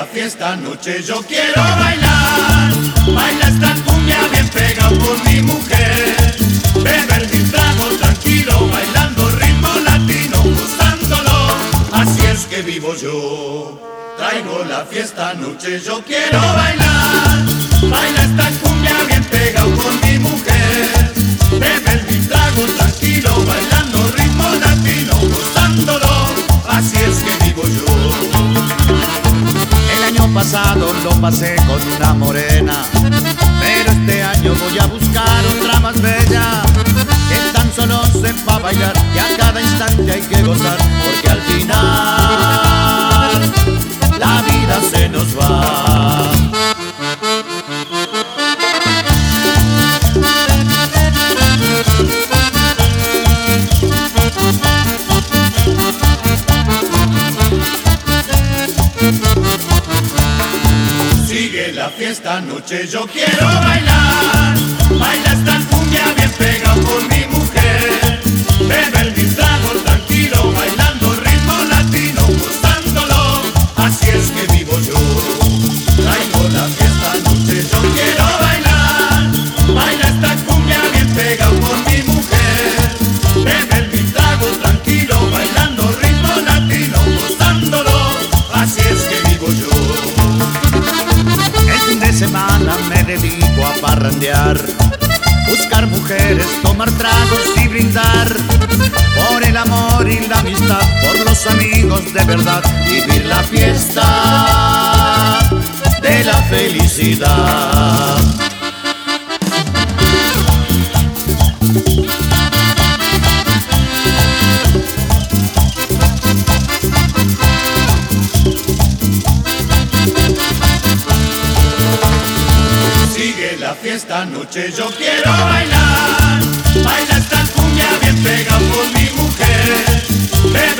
Esta noche yo quiero bailar, baila esta cumbia bien pegado por mi mujer, beber mi trago tranquilo, bailando ritmo latino, gozándolo, así es que vivo yo. Traigo la fiesta anoche, yo quiero bailar, baila esta cumbia bien pegado por mi mujer, beber mi trago tranquilo, bailando ritmo latino, gozándolo, así es que vivo yo. El año pasado lo pasé con una morena, pero este año voy a buscar otra más bella, que tan solo sepa bailar y a cada instante hay que gozar, porque al final la vida se nos va. Sigue la fiesta anoche, yo quiero bailar, baila esta cumbia bien pegado por mi mujer, beber mi trago tranquilo, bailando ritmo latino, gozándolo, así es que vivo yo. Traigo la fiesta anoche, yo quiero bailar, baila esta cumbia bien pegado por mi mujer, beber mi trago tranquilo, bailando ritmo latino, gozándolo, así es que vivo yo. De semana me dedico a parrandear, buscar mujeres, tomar tragos y brindar por el amor y la amistad, por los amigos de verdad, vivir la fiesta de la felicidad. La fiesta anoche yo quiero bailar, baila esta cumbia bien pegado por mi mujer,